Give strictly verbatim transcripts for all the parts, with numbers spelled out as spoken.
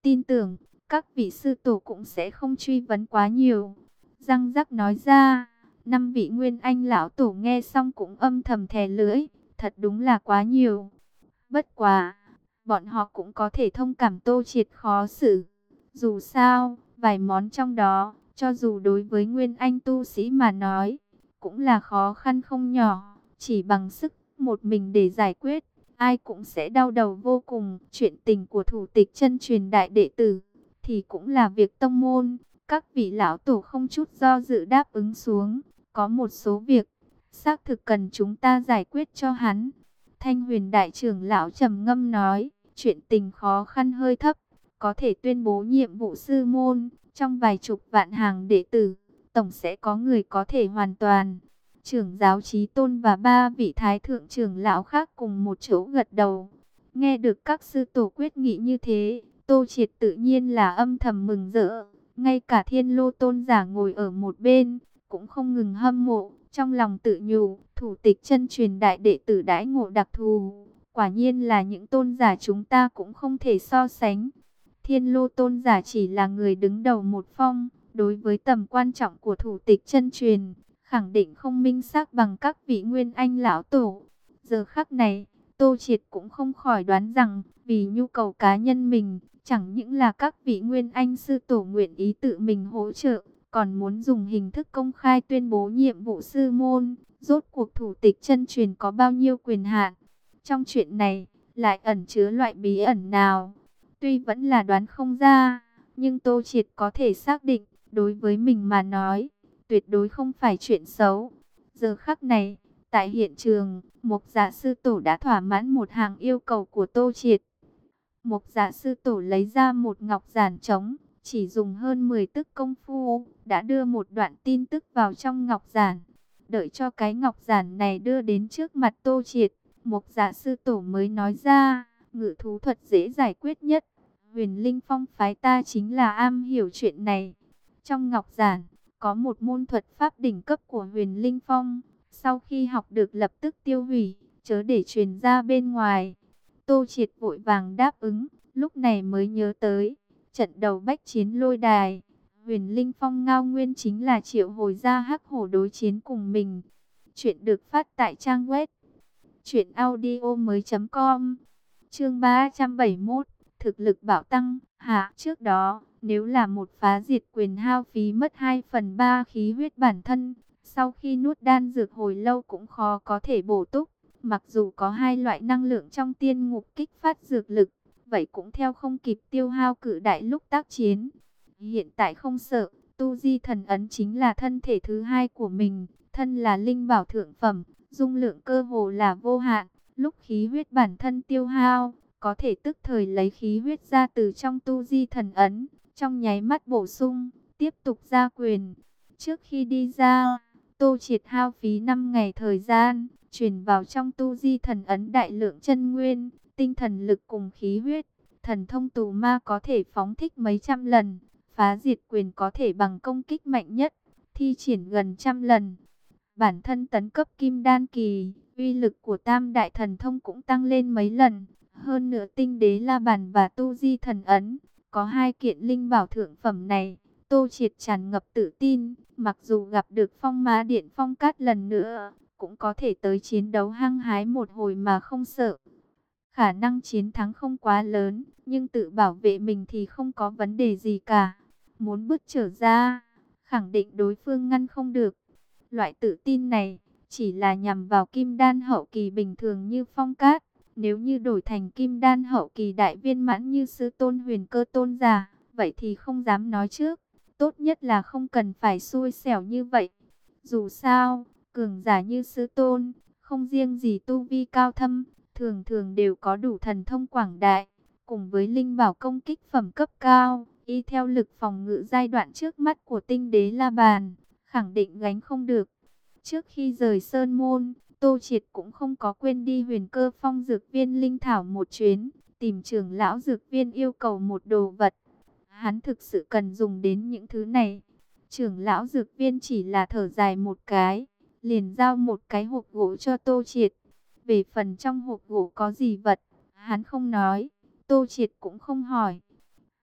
tin tưởng, các vị sư tổ cũng sẽ không truy vấn quá nhiều. Răng rắc nói ra, năm vị Nguyên Anh lão tổ nghe xong cũng âm thầm thè lưỡi, thật đúng là quá nhiều. Bất quá, bọn họ cũng có thể thông cảm Tô Triệt khó xử. Dù sao, vài món trong đó, cho dù đối với Nguyên Anh tu sĩ mà nói, cũng là khó khăn không nhỏ, chỉ bằng sức một mình để giải quyết, ai cũng sẽ đau đầu vô cùng. Chuyện tình của thủ tịch chân truyền đại đệ tử, thì cũng là việc tông môn, các vị lão tổ không chút do dự đáp ứng xuống. Có một số việc, xác thực cần chúng ta giải quyết cho hắn. Thanh Huyền đại trưởng lão trầm ngâm nói, chuyện tình khó khăn hơi thấp, có thể tuyên bố nhiệm vụ sư môn, trong vài chục vạn hàng đệ tử, tổng sẽ có người có thể hoàn toàn. Trưởng giáo Chí Tôn và ba vị thái thượng trưởng lão khác cùng một chỗ gật đầu. Nghe được các sư tổ quyết nghị như thế, Tô Triệt tự nhiên là âm thầm mừng rỡ. Ngay cả Thiên Lô tôn giả ngồi ở một bên, cũng không ngừng hâm mộ, trong lòng tự nhủ, thủ tịch chân truyền đại đệ tử đãi ngộ đặc thù, quả nhiên là những tôn giả chúng ta cũng không thể so sánh. Thiên Lô tôn giả chỉ là người đứng đầu một phong, đối với tầm quan trọng của thủ tịch chân truyền, khẳng định không minh xác bằng các vị Nguyên Anh lão tổ. Giờ khắc này, Tô Triệt cũng không khỏi đoán rằng, vì nhu cầu cá nhân mình, chẳng những là các vị Nguyên Anh sư tổ nguyện ý tự mình hỗ trợ, còn muốn dùng hình thức công khai tuyên bố nhiệm vụ sư môn. Rốt cuộc thủ tịch chân truyền có bao nhiêu quyền hạn? Trong chuyện này, lại ẩn chứa loại bí ẩn nào? Tuy vẫn là đoán không ra, nhưng Tô Triệt có thể xác định, đối với mình mà nói, tuyệt đối không phải chuyện xấu. Giờ khắc này, tại hiện trường, Mộc Dạ sư tổ đã thỏa mãn một hàng yêu cầu của Tô Triệt. Mộc Dạ sư tổ lấy ra một ngọc giản trống, chỉ dùng hơn mười tức công phu, đã đưa một đoạn tin tức vào trong ngọc giản. Đợi cho cái ngọc giản này đưa đến trước mặt Tô Triệt, Mộc Dạ sư tổ mới nói ra, ngự thú thuật dễ giải quyết nhất. Huyền Linh Phong phái ta chính là am hiểu chuyện này. Trong ngọc giản, có một môn thuật pháp đỉnh cấp của Huyền Linh Phong. Sau khi học được lập tức tiêu hủy, chớ để truyền ra bên ngoài. Tô Triệt vội vàng đáp ứng, lúc này mới nhớ tới. Trận đầu bách chiến lôi đài, Huyền Linh Phong ngao nguyên chính là triệu hồi ra hắc hổ đối chiến cùng mình. Chuyện được phát tại trang web truyện audio mới chấm com. Chương ba trăm bảy mươi mốt, thực lực bảo tăng. Hạ, trước đó, nếu là một phá diệt quyền hao phí mất hai phần ba khí huyết bản thân, sau khi nuốt đan dược hồi lâu cũng khó có thể bổ túc. Mặc dù có hai loại năng lượng trong tiên ngục kích phát dược lực, vậy cũng theo không kịp tiêu hao cự đại lúc tác chiến. Hiện tại không sợ, tu di thần ấn chính là thân thể thứ hai của mình, thân là linh bảo thượng phẩm, dung lượng cơ hồ là vô hạn. Lúc khí huyết bản thân tiêu hao, có thể tức thời lấy khí huyết ra từ trong tu di thần ấn, trong nháy mắt bổ sung, tiếp tục ra quyền. Trước khi đi ra, Tô Triệt hao phí năm ngày thời gian, truyền vào trong tu di thần ấn đại lượng chân nguyên, tinh thần lực cùng khí huyết. Thần thông tù ma có thể phóng thích mấy trăm lần, phá diệt quyền có thể bằng công kích mạnh nhất, thi triển gần trăm lần. Bản thân tấn cấp kim đan kỳ, uy lực của tam đại thần thông cũng tăng lên mấy lần. Hơn nữa tinh đế la bàn và tu di thần ấn, có hai kiện linh bảo thượng phẩm này, Tô Triệt tràn ngập tự tin. Mặc dù gặp được Phong Ma Điện Phong Cát lần nữa, cũng có thể tới chiến đấu hăng hái một hồi mà không sợ. Khả năng chiến thắng không quá lớn, nhưng tự bảo vệ mình thì không có vấn đề gì cả. Muốn bứt trở ra, khẳng định đối phương ngăn không được. Loại tự tin này chỉ là nhằm vào kim đan hậu kỳ bình thường như Phong Cát. Nếu như đổi thành kim đan hậu kỳ đại viên mãn như sư tôn Huyền Cơ tôn giả, vậy thì không dám nói trước. Tốt nhất là không cần phải xui xẻo như vậy. Dù sao, cường giả như sư tôn, không riêng gì tu vi cao thâm, thường thường đều có đủ thần thông quảng đại, cùng với linh bảo công kích phẩm cấp cao, y theo lực phòng ngự giai đoạn trước mắt của tinh đế La Bàn, khẳng định gánh không được. Trước khi rời Sơn Môn, Tô Triệt cũng không có quên đi Huyền Cơ Phong dược viên linh thảo một chuyến, tìm trưởng lão dược viên yêu cầu một đồ vật. Hắn thực sự cần dùng đến những thứ này. Trưởng lão dược viên chỉ là thở dài một cái, liền giao một cái hộp gỗ cho Tô Triệt. Về phần trong hộp gỗ có gì vật, hắn không nói, Tô Triệt cũng không hỏi.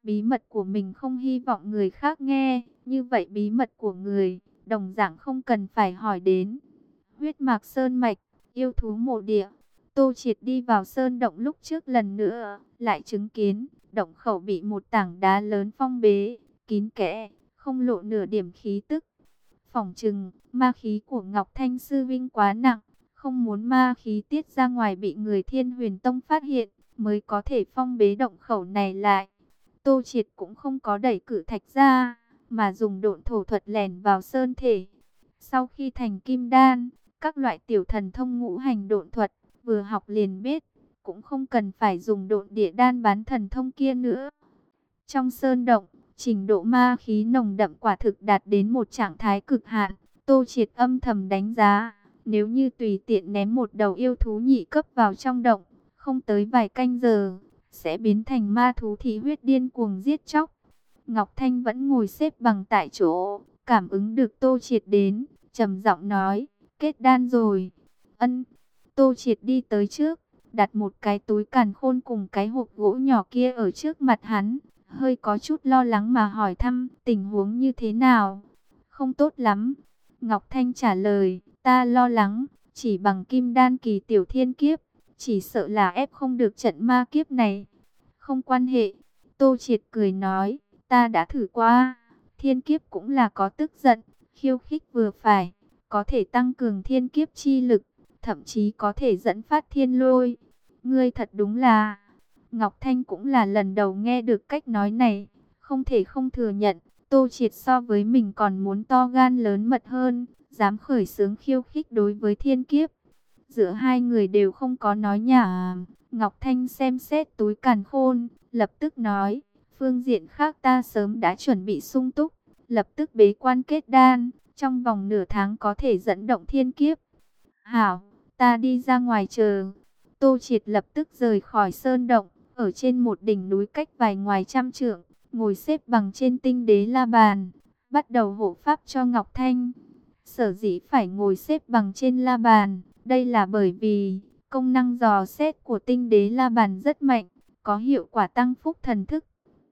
bí mật của mình không hy vọng người khác nghe, như vậy bí mật của người, đồng dạng không cần phải hỏi đến. Huyết mạch sơn mạch, yêu thú mộ địa. Tô Triệt đi vào sơn động lúc trước lần nữa, lại chứng kiến, động khẩu bị một tảng đá lớn phong bế, kín kẽ, không lộ nửa điểm khí tức. Phỏng chừng, ma khí của Ngọc Thanh Sư Vinh quá nặng, không muốn ma khí tiết ra ngoài bị người Thiên Huyền Tông phát hiện, mới có thể phong bế động khẩu này lại. Tô Triệt cũng không có đẩy cử thạch ra, mà dùng độn thổ thuật lèn vào sơn thể. Sau khi thành kim đan, các loại tiểu thần thông ngũ hành độn thuật, vừa học liền biết, cũng không cần phải dùng độn địa đan bán thần thông kia nữa. Trong sơn động, trình độ ma khí nồng đậm quả thực đạt đến một trạng thái cực hạn. Tô Triệt âm thầm đánh giá, nếu như tùy tiện ném một đầu yêu thú nhị cấp vào trong động, không tới vài canh giờ, sẽ biến thành ma thú thị huyết điên cuồng giết chóc. Ngọc Thanh vẫn ngồi xếp bằng tại chỗ, cảm ứng được Tô Triệt đến, trầm giọng nói, kết đan rồi. Ân. Tô Triệt đi tới trước, đặt một cái túi càn khôn cùng cái hộp gỗ nhỏ kia ở trước mặt hắn, hơi có chút lo lắng mà hỏi thăm tình huống như thế nào. Không tốt lắm. Ngọc Thanh trả lời, ta lo lắng, chỉ bằng kim đan kỳ tiểu thiên kiếp, chỉ sợ là ép không được trận ma kiếp này. Không quan hệ. Tô Triệt cười nói, ta đã thử qua, thiên kiếp cũng là có tức giận, khiêu khích vừa phải, có thể tăng cường thiên kiếp chi lực, thậm chí có thể dẫn phát thiên lôi. Ngươi thật đúng là... Ngọc Thanh cũng là lần đầu nghe được cách nói này, không thể không thừa nhận, Tô Triệt so với mình còn muốn to gan lớn mật hơn, dám khởi xướng khiêu khích đối với thiên kiếp. Giữa hai người đều không có nói nhảm, Ngọc Thanh xem xét túi càn khôn, lập tức nói, phương diện khác ta sớm đã chuẩn bị sung túc, lập tức bế quan kết đan, trong vòng nửa tháng có thể dẫn động thiên kiếp. Hảo, ta đi ra ngoài chờ. Tô Triệt lập tức rời khỏi sơn động, ở trên một đỉnh núi cách vài ngoài trăm trượng, ngồi xếp bằng trên tinh đế la bàn, bắt đầu hộ pháp cho Ngọc Thanh. Sở dĩ phải ngồi xếp bằng trên la bàn, đây là bởi vì công năng dò xét của tinh đế la bàn rất mạnh, có hiệu quả tăng phúc thần thức.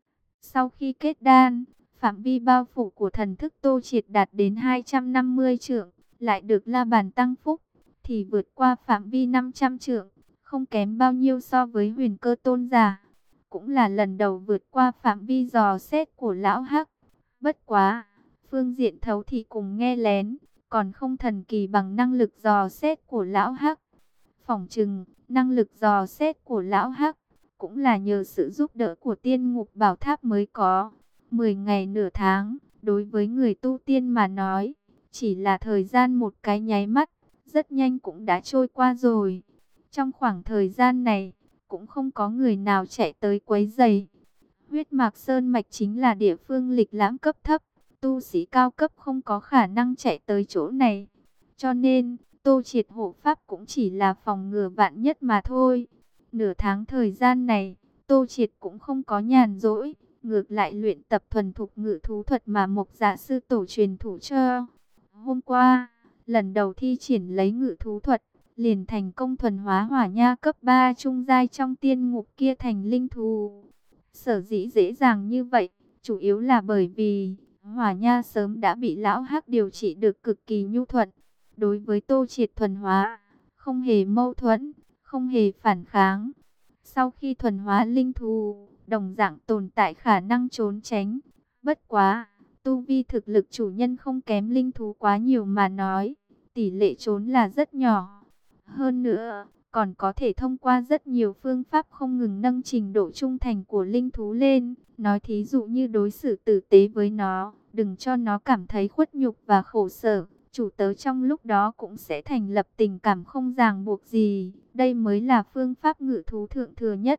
Sau khi kết đan, phạm vi bao phủ của thần thức Tô Triệt đạt đến hai trăm năm mươi trượng, lại được la bàn tăng phúc, thì vượt qua phạm vi năm trăm trượng, không kém bao nhiêu so với Huyền Cơ tôn giả. Cũng là lần đầu vượt qua phạm vi dò xét của lão Hắc. Bất quá, phương diện thấu thị cùng nghe lén, còn không thần kỳ bằng năng lực dò xét của lão Hắc. Phỏng chừng, năng lực dò xét của lão Hắc cũng là nhờ sự giúp đỡ của tiên ngục bảo tháp mới có. Mười ngày nửa tháng, đối với người tu tiên mà nói, chỉ là thời gian một cái nháy mắt, rất nhanh cũng đã trôi qua rồi. Trong khoảng thời gian này, cũng không có người nào chạy tới quấy rầy. Huyết Mạc Sơn Mạch chính là địa phương lịch lãm cấp thấp, tu sĩ cao cấp không có khả năng chạy tới chỗ này. Cho nên, Tô Triệt hộ pháp cũng chỉ là phòng ngừa vạn nhất mà thôi. Nửa tháng thời gian này, Tô Triệt cũng không có nhàn rỗi, ngược lại luyện tập thuần thục ngự thú thuật mà Mộc Dạ sư tổ truyền thủ cho. Hôm qua, lần đầu thi triển lấy ngự thú thuật, liền thành công thuần hóa hỏa nha cấp ba trung giai trong tiên ngục kia thành linh thú. Sở dĩ dễ dàng như vậy, chủ yếu là bởi vì hỏa nha sớm đã bị lão Hắc điều trị được cực kỳ nhu thuận. Đối với Tô Triệt thuần hóa, không hề mâu thuẫn, không hề phản kháng. Sau khi thuần hóa linh thú, đồng dạng tồn tại khả năng trốn tránh. Bất quá, tu vi thực lực chủ nhân không kém linh thú quá nhiều mà nói, tỷ lệ trốn là rất nhỏ. Hơn nữa, còn có thể thông qua rất nhiều phương pháp không ngừng nâng trình độ trung thành của linh thú lên. Nói thí dụ như đối xử tử tế với nó, đừng cho nó cảm thấy khuất nhục và khổ sở. Chủ tớ trong lúc đó cũng sẽ thành lập tình cảm không ràng buộc gì. Đây mới là phương pháp ngự thú thượng thừa nhất.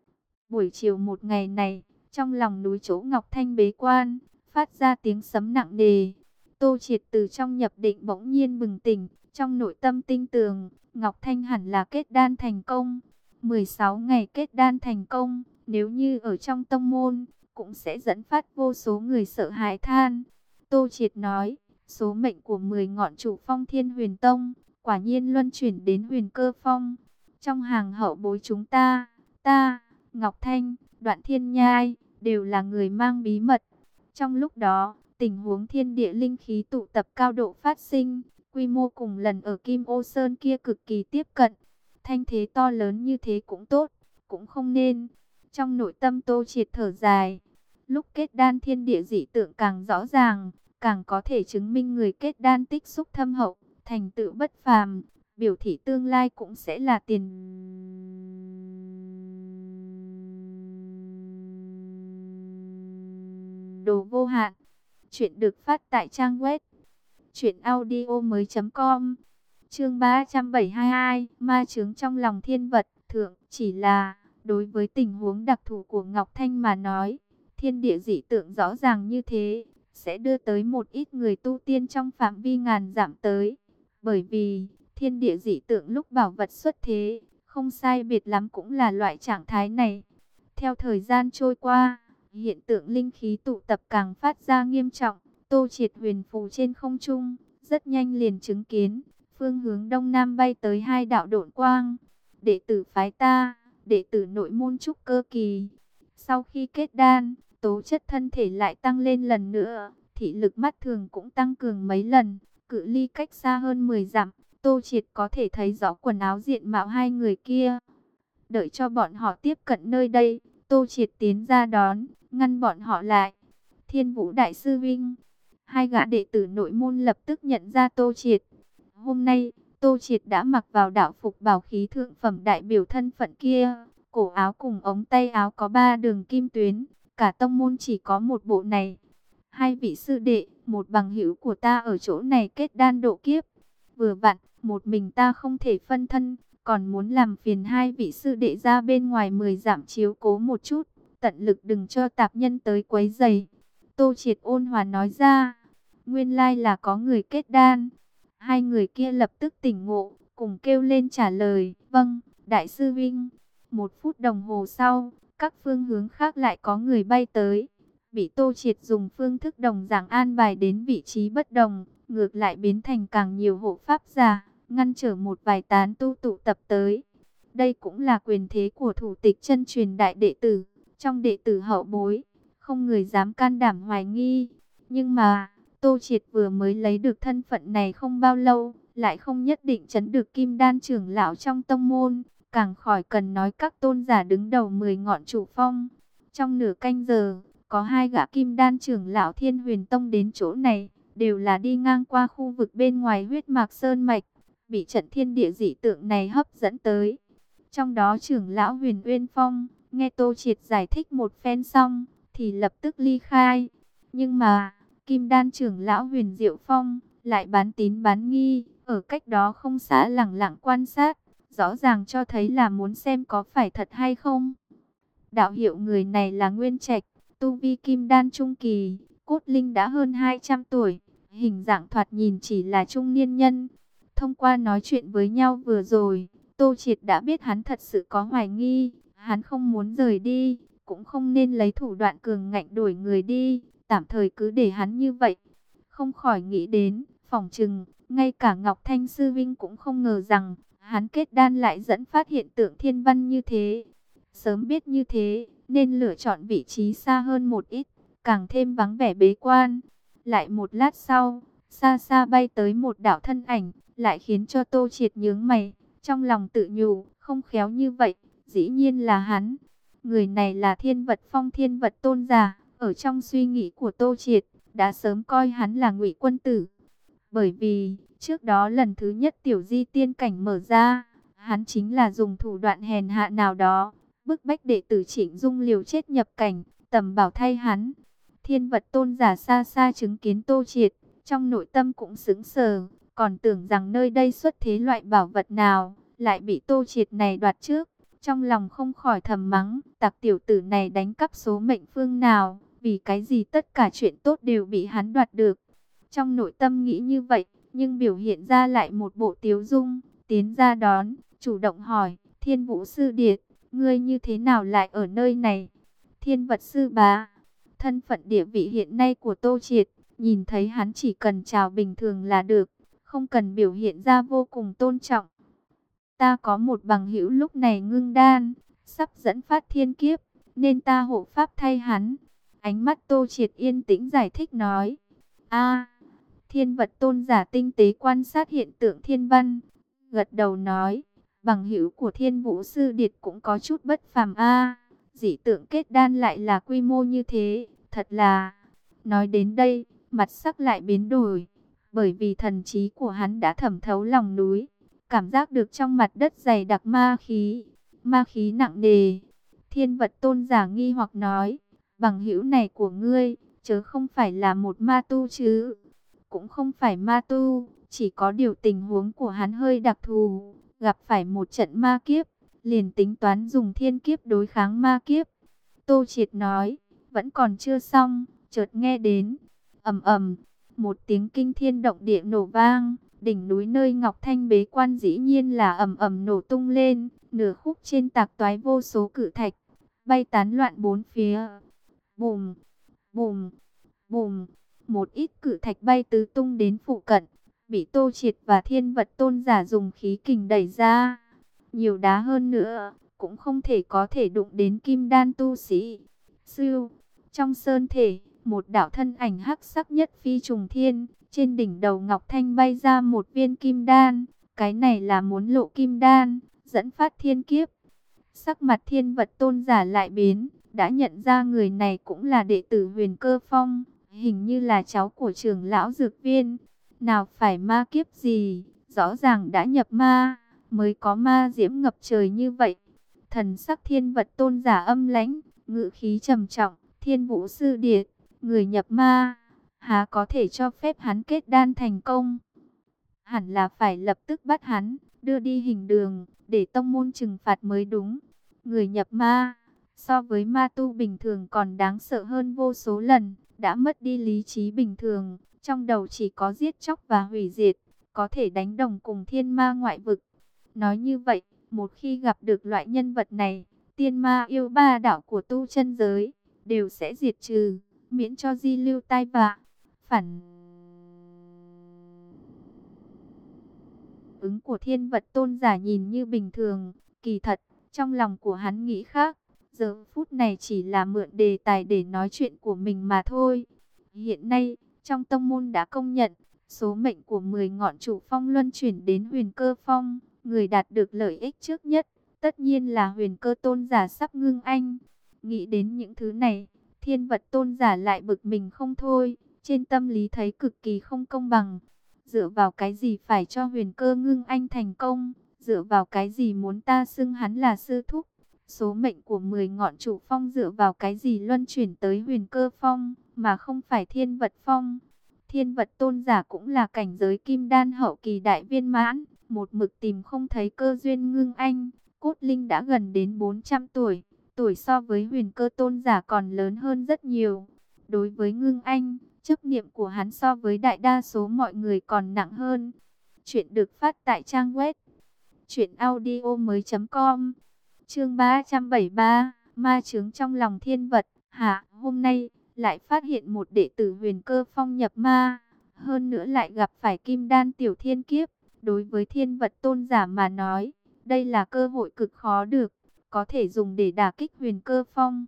Buổi chiều một ngày này, trong lòng núi chỗ Ngọc Thanh bế quan, phát ra tiếng sấm nặng nề. Tô Triệt từ trong nhập định bỗng nhiên bừng tỉnh, trong nội tâm tinh tường, Ngọc Thanh hẳn là kết đan thành công. mười sáu ngày kết đan thành công, nếu như ở trong tông môn, cũng sẽ dẫn phát vô số người sợ hãi than. Tô Triệt nói, số mệnh của mười ngọn chủ phong Thiên Huyền Tông, quả nhiên luân chuyển đến Huyền Cơ Phong. Trong hàng hậu bối chúng ta, ta, Ngọc Thanh, Đoạn Thiên Nhai, đều là người mang bí mật. Trong lúc đó, tình huống thiên địa linh khí tụ tập cao độ phát sinh, quy mô cùng lần ở Kim Ô Sơn kia cực kỳ tiếp cận. Thanh thế to lớn như thế cũng tốt, cũng không nên. Trong nội tâm Tô Triệt thở dài, lúc kết đan thiên địa dị tượng càng rõ ràng, càng có thể chứng minh người kết đan tích xúc thâm hậu, thành tựu bất phàm, biểu thị tương lai cũng sẽ là tiền đồ vô hạn. Chuyện được phát tại trang web truyện audio mới chấm com. Chương ba trăm bảy mươi hai, ma chướng trong lòng thiên vật thượng. Chỉ là đối với tình huống đặc thù của Ngọc Thanh mà nói, thiên địa dị tượng rõ ràng như thế sẽ đưa tới một ít người tu tiên trong phạm vi ngàn dặm tới. Bởi vì thiên địa dị tượng lúc bảo vật xuất thế, không sai biệt lắm cũng là loại trạng thái này. Theo thời gian trôi qua, hiện tượng linh khí tụ tập càng phát ra nghiêm trọng. Tô Triệt huyền phù trên không trung, rất nhanh liền chứng kiến phương hướng đông nam bay tới hai đạo độn quang. Đệ tử phái ta, đệ tử nội môn trúc cơ kỳ. Sau khi kết đan, tố chất thân thể lại tăng lên lần nữa, thị lực mắt thường cũng tăng cường mấy lần, cự ly cách xa hơn mười dặm, Tô Triệt có thể thấy rõ quần áo diện mạo hai người kia. Đợi cho bọn họ tiếp cận nơi đây, Tô Triệt tiến ra đón, ngăn bọn họ lại. Thiên Vũ Đại sư Vinh, hai gã đệ tử nội môn lập tức nhận ra Tô Triệt. Hôm nay, Tô Triệt đã mặc vào đạo phục bảo khí thượng phẩm đại biểu thân phận kia. Cổ áo cùng ống tay áo có ba đường kim tuyến, cả tông môn chỉ có một bộ này. Hai vị sư đệ, một bằng hữu của ta ở chỗ này kết đan độ kiếp. Vừa vặn, một mình ta không thể phân thân, còn muốn làm phiền hai vị sư đệ ra bên ngoài mười dặm chiếu cố một chút, tận lực đừng cho tạp nhân tới quấy rầy. Tô Triệt ôn hòa nói ra, nguyên lai là có người kết đan. Hai người kia lập tức tỉnh ngộ, cùng kêu lên trả lời, vâng, đại sư Vinh. Một phút đồng hồ sau, các phương hướng khác lại có người bay tới. Bị Tô Triệt dùng phương thức đồng dạng an bài đến vị trí bất đồng, ngược lại biến thành càng nhiều hộ pháp giả, ngăn trở một vài tán tu tụ tập tới. Đây cũng là quyền thế của thủ tịch chân truyền đại đệ tử. Trong đệ tử hậu bối, không người dám can đảm hoài nghi. Nhưng mà, Tô Triệt vừa mới lấy được thân phận này không bao lâu, lại không nhất định trấn được kim đan trưởng lão trong tông môn. Càng khỏi cần nói các tôn giả đứng đầu mười ngọn trụ phong. Trong nửa canh giờ, có hai gã kim đan trưởng lão Thiên Huyền Tông đến chỗ này, đều là đi ngang qua khu vực bên ngoài huyết mạc sơn mạch, bị trận thiên địa dị tượng này hấp dẫn tới. Trong đó trưởng lão Huyền Uyên Phong, nghe Tô Triệt giải thích một phen xong, thì lập tức ly khai. Nhưng mà, kim đan trưởng lão Huyền Diệu Phong, lại bán tín bán nghi, ở cách đó không xa lẳng lặng quan sát. Rõ ràng cho thấy là muốn xem có phải thật hay không. Đạo hiệu người này là Nguyên Trạch, tu vi kim đan trung kỳ, cốt linh đã hơn hai trăm tuổi, hình dạng thoạt nhìn chỉ là trung niên nhân. Thông qua nói chuyện với nhau vừa rồi, Tô Triệt đã biết hắn thật sự có hoài nghi, hắn không muốn rời đi, cũng không nên lấy thủ đoạn cường ngạnh đuổi người đi, tạm thời cứ để hắn như vậy. Không khỏi nghĩ đến, phỏng chừng, ngay cả Ngọc Thanh Sư Vinh cũng không ngờ rằng, hắn kết đan lại dẫn phát hiện tượng thiên văn như thế. Sớm biết như thế, nên lựa chọn vị trí xa hơn một ít, càng thêm vắng vẻ bế quan. Lại một lát sau, xa xa bay tới một đạo thân ảnh, lại khiến cho Tô Triệt nhướng mày. Trong lòng tự nhủ, không khéo như vậy, dĩ nhiên là hắn. Người này là Thiên Vật Phong Thiên Vật Tôn giả, ở trong suy nghĩ của Tô Triệt, đã sớm coi hắn là Ngụy Quân Tử. Bởi vì, trước đó lần thứ nhất tiểu di tiên cảnh mở ra, hắn chính là dùng thủ đoạn hèn hạ nào đó, bức bách đệ tử Trịnh Dung liều chết nhập cảnh, tầm bảo thay hắn. Thiên Vật Tôn giả xa xa chứng kiến Tô Triệt, trong nội tâm cũng sững sờ, còn tưởng rằng nơi đây xuất thế loại bảo vật nào, lại bị Tô Triệt này đoạt trước. Trong lòng không khỏi thầm mắng, tặc tiểu tử này đánh cắp số mệnh phương nào, vì cái gì tất cả chuyện tốt đều bị hắn đoạt được. Trong nội tâm nghĩ như vậy, nhưng biểu hiện ra lại một bộ tiếu dung, tiến ra đón, chủ động hỏi, Thiên Vũ Sư Điệt, ngươi như thế nào lại ở nơi này? Thiên Vật Sư Bá, thân phận địa vị hiện nay của Tô Triệt, nhìn thấy hắn chỉ cần chào bình thường là được, không cần biểu hiện ra vô cùng tôn trọng. Ta có một bằng hữu lúc này ngưng đan, sắp dẫn phát thiên kiếp, nên ta hộ pháp thay hắn. Ánh mắt Tô Triệt yên tĩnh giải thích nói. A, Thiên Vật Tôn giả tinh tế quan sát hiện tượng thiên văn, gật đầu nói, bằng hữu của Thiên Vũ Sư Điệt cũng có chút bất phàm a. Dị tượng kết đan lại là quy mô như thế, thật là. Nói đến đây, mặt sắc lại biến đổi, bởi vì thần trí của hắn đã thẩm thấu lòng núi, cảm giác được trong mặt đất dày đặc ma khí, ma khí nặng nề. Thiên Vật Tôn giả nghi hoặc nói, bằng hữu này của ngươi, chớ không phải là một ma tu chứ? Cũng không phải ma tu, chỉ có điều tình huống của hắn hơi đặc thù, gặp phải một trận ma kiếp, liền tính toán dùng thiên kiếp đối kháng ma kiếp. Tô Triệt nói, vẫn còn chưa xong, chợt nghe đến, ầm ầm, một tiếng kinh thiên động địa nổ vang, đỉnh núi nơi Ngọc Thanh bế quan dĩ nhiên là ầm ầm nổ tung lên, nửa khúc trên tạc toái vô số cự thạch, bay tán loạn bốn phía. Bùm, bùm, bùm, một ít cự thạch bay tứ tung đến phụ cận, bị Tô Triệt và Thiên Vật Tôn giả dùng khí kình đẩy ra. Nhiều đá hơn nữa, cũng không thể có thể đụng đến kim đan tu sĩ. Sưu, trong sơn thể, một đạo thân ảnh hắc sắc nhất phi trùng thiên, trên đỉnh đầu Ngọc Thanh bay ra một viên kim đan. Cái này là muốn lộ kim đan, dẫn phát thiên kiếp. Sắc mặt Thiên Vật Tôn giả lại biến, đã nhận ra người này cũng là đệ tử Huyền Cơ Phong, hình như là cháu của trưởng lão Dược Viên. Nào phải ma kiếp gì, rõ ràng đã nhập ma, mới có ma diễm ngập trời như vậy. Thần sắc Thiên Vật Tôn giả âm lãnh, ngự khí trầm trọng, Thiên Vũ Sư Điệt, người nhập ma, há có thể cho phép hắn kết đan thành công? Hẳn là phải lập tức bắt hắn, đưa đi hình đường, để tông môn trừng phạt mới đúng. Người nhập ma, so với ma tu bình thường còn đáng sợ hơn vô số lần, đã mất đi lý trí bình thường, trong đầu chỉ có giết chóc và hủy diệt, có thể đánh đồng cùng thiên ma ngoại vực. Nói như vậy, một khi gặp được loại nhân vật này, tiên ma yêu ba đạo của tu chân giới, đều sẽ diệt trừ, miễn cho di lưu tai vạ. Phản ứng của Thiên Vật Tôn giả nhìn như bình thường, kỳ thật, trong lòng của hắn nghĩ khác. Giờ phút này chỉ là mượn đề tài để nói chuyện của mình mà thôi. Hiện nay, trong tông môn đã công nhận, số mệnh của mười ngọn chủ phong luân chuyển đến Huyền Cơ Phong, người đạt được lợi ích trước nhất, tất nhiên là Huyền Cơ Tôn giả sắp ngưng anh. Nghĩ đến những thứ này, Thiên Vật Tôn giả lại bực mình không thôi, trên tâm lý thấy cực kỳ không công bằng. Dựa vào cái gì phải cho Huyền Cơ ngưng anh thành công? Dựa vào cái gì muốn ta xưng hắn là sư thúc? Số mệnh của mười ngọn chủ phong dựa vào cái gì luân chuyển tới Huyền Cơ Phong, mà không phải Thiên Vật Phong? Thiên Vật Tôn giả cũng là cảnh giới kim đan hậu kỳ đại viên mãn, một mực tìm không thấy cơ duyên ngưng anh. Cốt linh đã gần đến bốn trăm tuổi, tuổi so với Huyền Cơ Tôn giả còn lớn hơn rất nhiều. Đối với ngưng anh, chấp niệm của hắn so với đại đa số mọi người còn nặng hơn. Chuyện được phát tại trang web truyện audio mới chấm com. Chương ba trăm bảy mươi ba, ma chướng trong lòng thiên vật. Hạ, hôm nay lại phát hiện một đệ tử Huyền Cơ Phong nhập ma, hơn nữa lại gặp phải kim đan tiểu thiên kiếp. Đối với Thiên Vật Tôn giả mà nói, đây là cơ hội cực khó được, có thể dùng để đả kích Huyền Cơ Phong.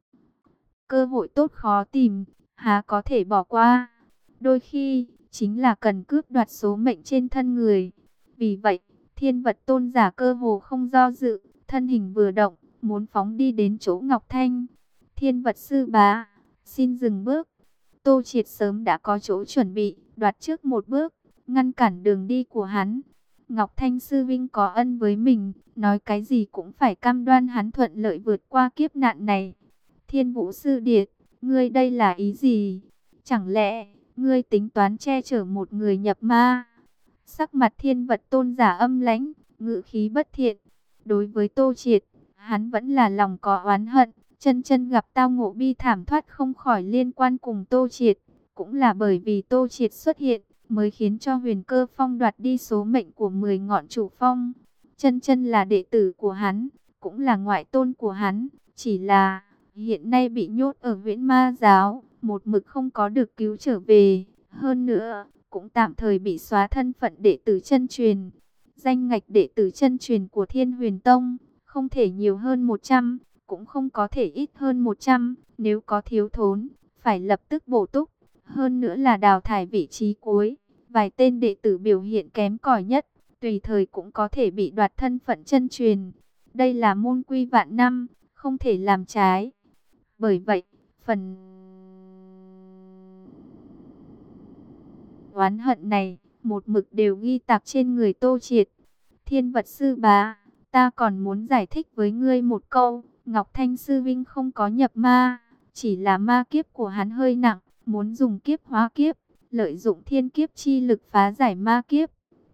Cơ hội tốt khó tìm, há có thể bỏ qua. Đôi khi, chính là cần cướp đoạt số mệnh trên thân người. Vì vậy, Thiên Vật Tôn giả cơ hồ không do dự, thân hình vừa động, muốn phóng đi đến chỗ Ngọc Thanh. Thiên Vật Sư Bá, xin dừng bước. Tô Triệt sớm đã có chỗ chuẩn bị, đoạt trước một bước, ngăn cản đường đi của hắn. Ngọc Thanh Sư Vinh có ân với mình, nói cái gì cũng phải cam đoan hắn thuận lợi vượt qua kiếp nạn này. Thiên Vũ Sư Điệt, ngươi đây là ý gì? Chẳng lẽ, ngươi tính toán che chở một người nhập ma? Sắc mặt Thiên Vật Tôn giả âm lãnh, ngự khí bất thiện. Đối với Tô Triệt, hắn vẫn là lòng có oán hận. Chân chân gặp tao ngộ bi thảm thoát không khỏi liên quan cùng Tô Triệt. Cũng là bởi vì Tô Triệt xuất hiện, mới khiến cho Huyền Cơ Phong đoạt đi số mệnh của mười ngọn chủ phong. Chân chân là đệ tử của hắn, cũng là ngoại tôn của hắn. Chỉ là, hiện nay bị nhốt ở Huyễn Ma Giáo, một mực không có được cứu trở về. Hơn nữa, cũng tạm thời bị xóa thân phận đệ tử chân truyền. Danh ngạch đệ tử chân truyền của Thiên Huyền Tông, không thể nhiều hơn một trăm. cũng không có thể ít hơn một trăm, nếu có thiếu thốn, phải lập tức bổ túc, hơn nữa là đào thải vị trí cuối, vài tên đệ tử biểu hiện kém cỏi nhất, tùy thời cũng có thể bị đoạt thân phận chân truyền. Đây là môn quy vạn năm, không thể làm trái. Bởi vậy, phần oán hận này, một mực đều ghi tạc trên người Tô Triệt. Thiên Vật sư bá, ta còn muốn giải thích với ngươi một câu, Ngọc Thanh sư vinh không có nhập ma, chỉ là ma kiếp của hắn hơi nặng, muốn dùng kiếp hóa kiếp, lợi dụng thiên kiếp chi lực phá giải ma kiếp.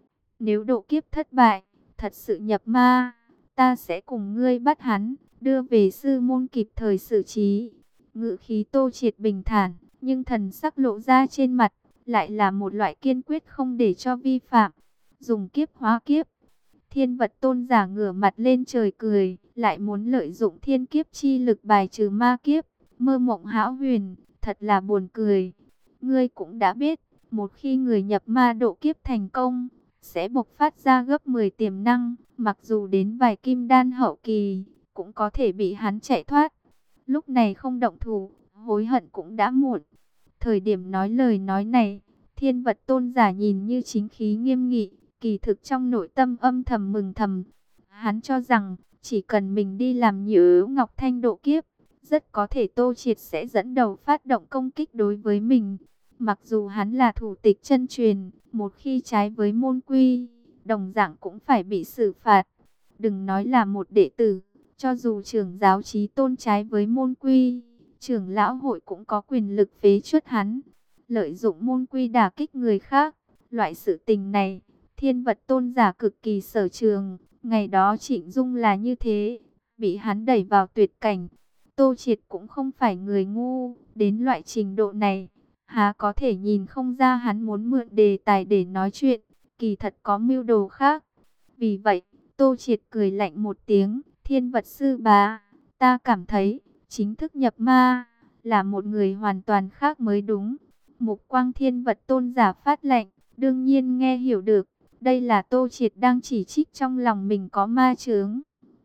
Nếu độ kiếp thất bại, thật sự nhập ma, ta sẽ cùng ngươi bắt hắn, đưa về sư môn kịp thời xử trí. Ngữ khí Tô Triệt bình thản, nhưng thần sắc lộ ra trên mặt, lại là một loại kiên quyết không để cho vi phạm. Dùng kiếp hóa kiếp. Thiên Vật tôn giả ngửa mặt lên trời cười, lại muốn lợi dụng thiên kiếp chi lực bài trừ ma kiếp. Mơ mộng hão huyền, thật là buồn cười. Ngươi cũng đã biết, một khi người nhập ma độ kiếp thành công, sẽ bộc phát ra gấp mười tiềm năng, mặc dù đến vài kim đan hậu kỳ, cũng có thể bị hắn chạy thoát. Lúc này không động thủ, hối hận cũng đã muộn. Thời điểm nói lời nói này, Thiên Vật tôn giả nhìn như chính khí nghiêm nghị, kỳ thực trong nội tâm âm thầm mừng thầm. Hắn cho rằng, chỉ cần mình đi làm Nhữ Ngọc Thanh độ kiếp, rất có thể Tô Triệt sẽ dẫn đầu phát động công kích đối với mình. Mặc dù hắn là thủ tịch chân truyền, một khi trái với môn quy, đồng dạng cũng phải bị xử phạt. Đừng nói là một đệ tử, cho dù trưởng giáo chí tôn trái với môn quy, trưởng lão hội cũng có quyền lực phế truất hắn. Lợi dụng môn quy đả kích người khác, loại sự tình này, Thiên Vật tôn giả cực kỳ sở trường. Ngày đó Trịnh Dung là như thế, bị hắn đẩy vào tuyệt cảnh. Tô Triệt cũng không phải người ngu, đến loại trình độ này, há có thể nhìn không ra hắn muốn mượn đề tài để nói chuyện, kỳ thật có mưu đồ khác. Vì vậy, Tô Triệt cười lạnh một tiếng, Thiên Vật sư bá, ta cảm thấy, chính thức nhập ma, là một người hoàn toàn khác mới đúng. Mục quang Thiên Vật tôn giả phát lệnh, đương nhiên nghe hiểu được, đây là Tô Triệt đang chỉ trích trong lòng mình có ma chướng.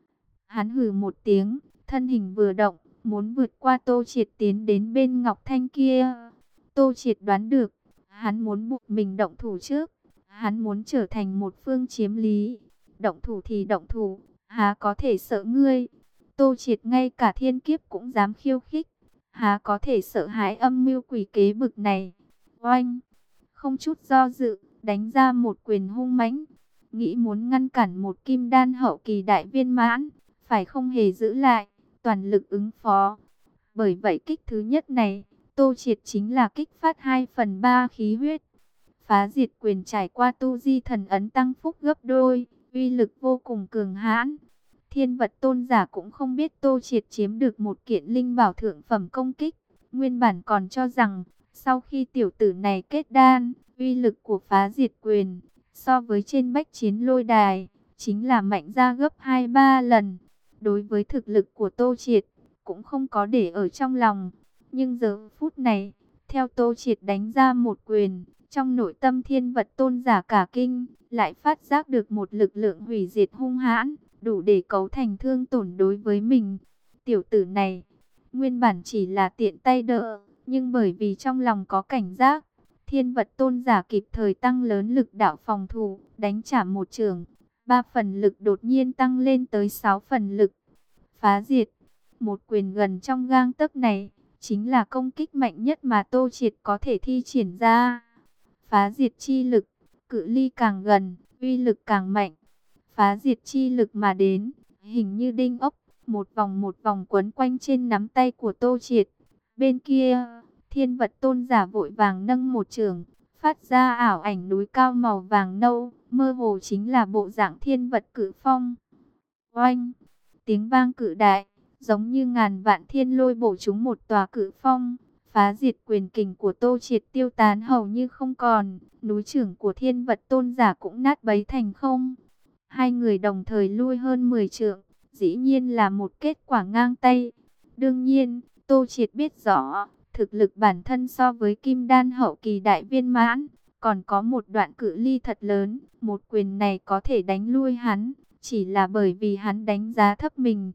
Hắn hừ một tiếng, thân hình vừa động, muốn vượt qua Tô Triệt tiến đến bên Ngọc Thanh kia. Tô Triệt đoán được, hắn muốn buộc mình động thủ trước, hắn muốn trở thành một phương chiếm lý. Động thủ thì động thủ, há có thể sợ ngươi. Tô Triệt ngay cả thiên kiếp cũng dám khiêu khích, há có thể sợ hãi âm mưu quỷ kế bực này. Oanh, không chút do dự, đánh ra một quyền hung mãnh, nghĩ muốn ngăn cản một kim đan hậu kỳ đại viên mãn, phải không hề giữ lại, toàn lực ứng phó. Bởi vậy kích thứ nhất này, Tô Triệt chính là kích phát hai phần ba khí huyết. Phá diệt quyền trải qua tu di thần ấn tăng phúc gấp đôi, uy lực vô cùng cường hãn. Thiên Vật tôn giả cũng không biết Tô Triệt chiếm được một kiện linh bảo thượng phẩm công kích. Nguyên bản còn cho rằng, sau khi tiểu tử này kết đan, uy lực của phá diệt quyền, so với trên bách chiến lôi đài, chính là mạnh ra gấp hai ba lần. Đối với thực lực của Tô Triệt, cũng không có để ở trong lòng. Nhưng giờ phút này, theo Tô Triệt đánh ra một quyền, trong nội tâm Thiên Vật tôn giả cả kinh, lại phát giác được một lực lượng hủy diệt hung hãn, đủ để cấu thành thương tổn đối với mình. Tiểu tử này, nguyên bản chỉ là tiện tay đỡ, nhưng bởi vì trong lòng có cảnh giác, Thiên Vật tôn giả kịp thời tăng lớn lực đạo phòng thủ, đánh trả một trường. Ba phần lực đột nhiên tăng lên tới sáu phần lực. Phá diệt, một quyền gần trong gang tấc này, chính là công kích mạnh nhất mà Tô Triệt có thể thi triển ra. Phá diệt chi lực, cự ly càng gần, uy lực càng mạnh. Phá diệt chi lực mà đến, hình như đinh ốc, một vòng một vòng quấn quanh trên nắm tay của Tô Triệt. Bên kia, Thiên Vật tôn giả vội vàng nâng một trường, phát ra ảo ảnh núi cao màu vàng nâu, mơ hồ chính là bộ dạng thiên vật cự phong. Oanh, tiếng vang cự đại, giống như ngàn vạn thiên lôi bổ trúng một tòa cự phong, phá diệt quyền kình của Tô Triệt tiêu tán hầu như không còn, núi trưởng của Thiên Vật tôn giả cũng nát bấy thành không. Hai người đồng thời lui hơn mười trượng, dĩ nhiên là một kết quả ngang tay. Đương nhiên, Tô Triệt biết rõ, thực lực bản thân so với kim đan hậu kỳ đại viên mãn, còn có một đoạn cự ly thật lớn, một quyền này có thể đánh lui hắn, chỉ là bởi vì hắn đánh giá thấp mình.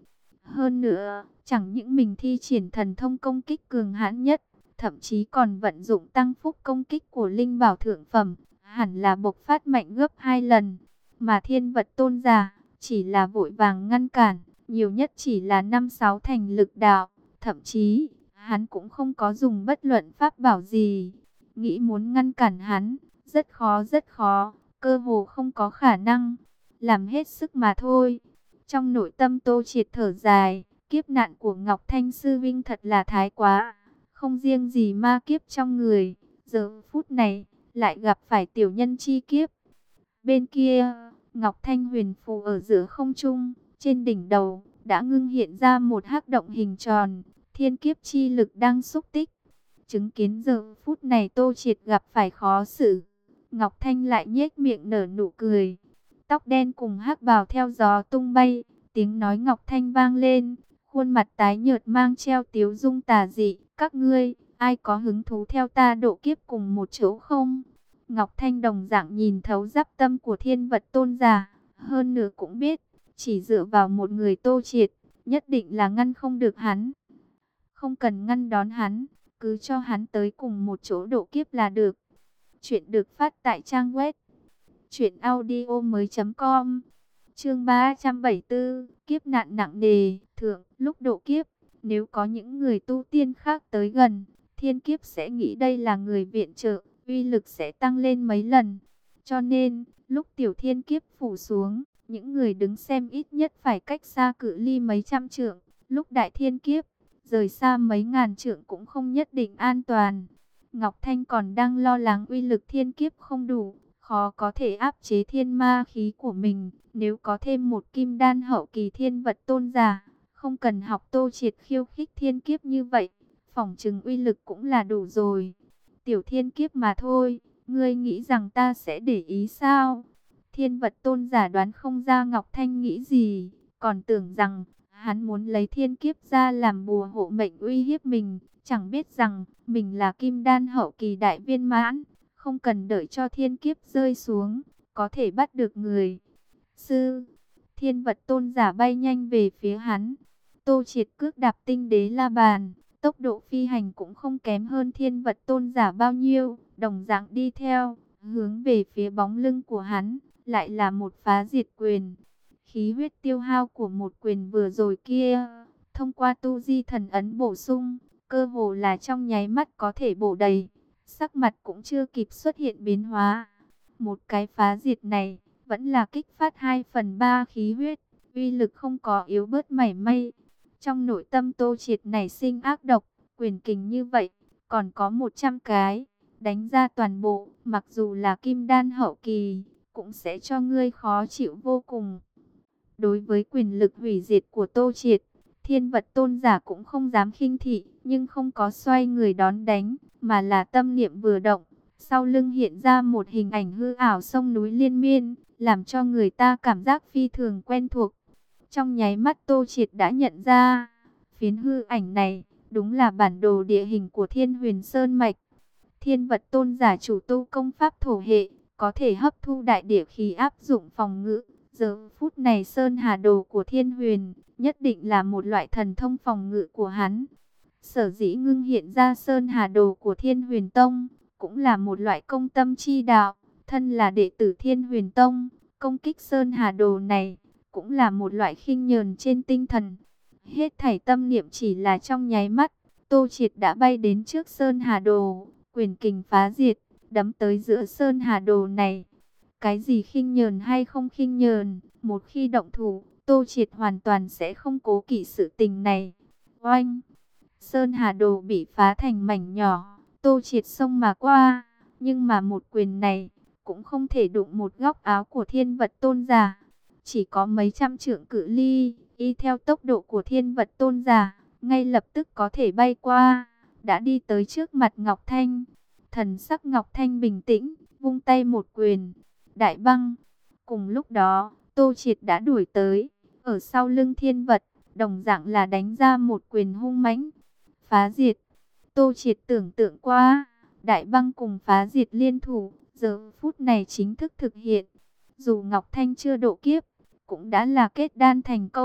Hơn nữa, chẳng những mình thi triển thần thông công kích cường hãn nhất, thậm chí còn vận dụng tăng phúc công kích của linh bảo thượng phẩm, hẳn là bộc phát mạnh gấp hai lần. Mà thiên vật tôn giả, chỉ là vội vàng ngăn cản, nhiều nhất chỉ là năm sáu thành lực đạo, thậm chí, hắn cũng không có dùng bất luận pháp bảo gì. Nghĩ muốn ngăn cản hắn, rất khó rất khó, cơ hồ không có khả năng, làm hết sức mà thôi. Trong nội tâm Tô Triệt thở dài, kiếp nạn của Ngọc Thanh Sư Vinh thật là thái quá, không riêng gì ma kiếp trong người, giờ phút này, lại gặp phải tiểu nhân chi kiếp. Bên kia, Ngọc Thanh huyền phù ở giữa không trung, trên đỉnh đầu, đã ngưng hiện ra một hắc động hình tròn, thiên kiếp chi lực đang xúc tích. Chứng kiến giờ phút này Tô Triệt gặp phải khó xử, Ngọc Thanh lại nhếch miệng nở nụ cười. Tóc đen cùng hắc bào theo gió tung bay, tiếng nói Ngọc Thanh vang lên, khuôn mặt tái nhợt mang treo tiếu dung tà dị. Các ngươi, ai có hứng thú theo ta độ kiếp cùng một chỗ không? Ngọc Thanh đồng dạng nhìn thấu giáp tâm của thiên vật tôn giả, hơn nữa cũng biết, chỉ dựa vào một người Tô Triệt, nhất định là ngăn không được hắn. Không cần ngăn đón hắn, cứ cho hắn tới cùng một chỗ độ kiếp là được. Chuyện được phát tại trang web truyện audio mới chấm com. Chương ba trăm bảy mươi tư, kiếp nạn nặng nề. Thượng, lúc độ kiếp, nếu có những người tu tiên khác tới gần, thiên kiếp sẽ nghĩ đây là người viện trợ, uy lực sẽ tăng lên mấy lần. Cho nên, lúc tiểu thiên kiếp phủ xuống, những người đứng xem ít nhất phải cách xa cự ly mấy trăm trượng. Lúc đại thiên kiếp, rời xa mấy ngàn trượng cũng không nhất định an toàn. Ngọc Thanh còn đang lo lắng uy lực thiên kiếp không đủ, khó có thể áp chế thiên ma khí của mình. Nếu có thêm một kim đan hậu kỳ thiên vật tôn giả, không cần học Tô Triệt khiêu khích thiên kiếp như vậy, phỏng chừng uy lực cũng là đủ rồi. Tiểu thiên kiếp mà thôi, ngươi nghĩ rằng ta sẽ để ý sao? Thiên vật tôn giả đoán không ra Ngọc Thanh nghĩ gì, còn tưởng rằng hắn muốn lấy thiên kiếp ra làm bùa hộ mệnh uy hiếp mình. Chẳng biết rằng mình là kim đan hậu kỳ đại viên mãn, không cần đợi cho thiên kiếp rơi xuống, có thể bắt được người. Sư, thiên vật tôn giả bay nhanh về phía hắn. Tô Triệt cước đạp tinh đế la bàn, tốc độ phi hành cũng không kém hơn thiên vật tôn giả bao nhiêu, đồng dạng đi theo, hướng về phía bóng lưng của hắn, lại là một phá diệt quyền. Khí huyết tiêu hao của một quyền vừa rồi kia, thông qua tu di thần ấn bổ sung, cơ hồ là trong nháy mắt có thể bổ đầy, sắc mặt cũng chưa kịp xuất hiện biến hóa. Một cái phá diệt này, vẫn là kích phát hai phần ba khí huyết, uy lực không có yếu bớt mảy may. Trong nội tâm Tô Triệt nảy sinh ác độc, quyền kình như vậy, còn có một trăm cái, đánh ra toàn bộ, mặc dù là kim đan hậu kỳ, cũng sẽ cho ngươi khó chịu vô cùng. Đối với quyền lực hủy diệt của Tô Triệt, thiên vật tôn giả cũng không dám khinh thị, nhưng không có xoay người đón đánh, mà là tâm niệm vừa động, sau lưng hiện ra một hình ảnh hư ảo sông núi liên miên, làm cho người ta cảm giác phi thường quen thuộc. Trong nháy mắt Tô Triệt đã nhận ra, phiến hư ảnh này, đúng là bản đồ địa hình của Thiên Huyền Sơn Mạch. Thiên vật tôn giả chủ tu công pháp thổ hệ, có thể hấp thu đại địa khí áp dụng phòng ngự. Giờ phút này Sơn Hà Đồ của Thiên Huyền, nhất định là một loại thần thông phòng ngự của hắn. Sở dĩ ngưng hiện ra Sơn Hà Đồ của Thiên Huyền Tông, cũng là một loại công tâm chi đạo. Thân là đệ tử Thiên Huyền Tông, công kích Sơn Hà Đồ này, cũng là một loại khinh nhờn trên tinh thần. Hết thảy tâm niệm chỉ là trong nháy mắt, Tô Triệt đã bay đến trước Sơn Hà Đồ, quyền kình phá diệt, đấm tới giữa Sơn Hà Đồ này. Cái gì khinh nhờn hay không khinh nhờn, một khi động thủ, Tô Triệt hoàn toàn sẽ không cố kỵ sự tình này. Oanh! Sơn Hà Đồ bị phá thành mảnh nhỏ, Tô Triệt xông mà qua, nhưng mà một quyền này cũng không thể đụng một góc áo của thiên vật tôn giả. Chỉ có mấy trăm trượng cự ly, y theo tốc độ của thiên vật tôn giả, ngay lập tức có thể bay qua, đã đi tới trước mặt Ngọc Thanh. Thần sắc Ngọc Thanh bình tĩnh, vung tay một quyền, đại băng. Cùng lúc đó, Tô Triệt đã đuổi tới, ở sau lưng thiên vật, đồng dạng là đánh ra một quyền hung mãnh, phá diệt. Tô Triệt tưởng tượng qua, đại băng cùng phá diệt liên thủ, giờ phút này chính thức thực hiện. Dù Ngọc Thanh chưa độ kiếp, cũng đã là kết đan thành công,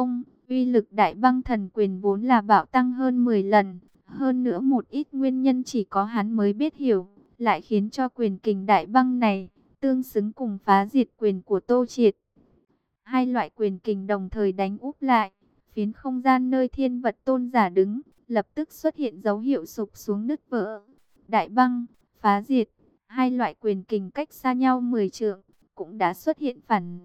Uy lực Đại Băng Thần Quyền vốn là bạo tăng hơn mười lần, hơn nữa một ít nguyên nhân chỉ có hắn mới biết hiểu, lại khiến cho quyền kình Đại Băng này tương xứng cùng phá diệt quyền của Tô Triệt. Hai loại quyền kình đồng thời đánh úp lại, phiến không gian nơi Thiên Vật Tôn giả đứng, lập tức xuất hiện dấu hiệu sụp xuống nứt vỡ. Đại Băng, phá diệt, hai loại quyền kình cách xa nhau mười trượng, cũng đã xuất hiện phản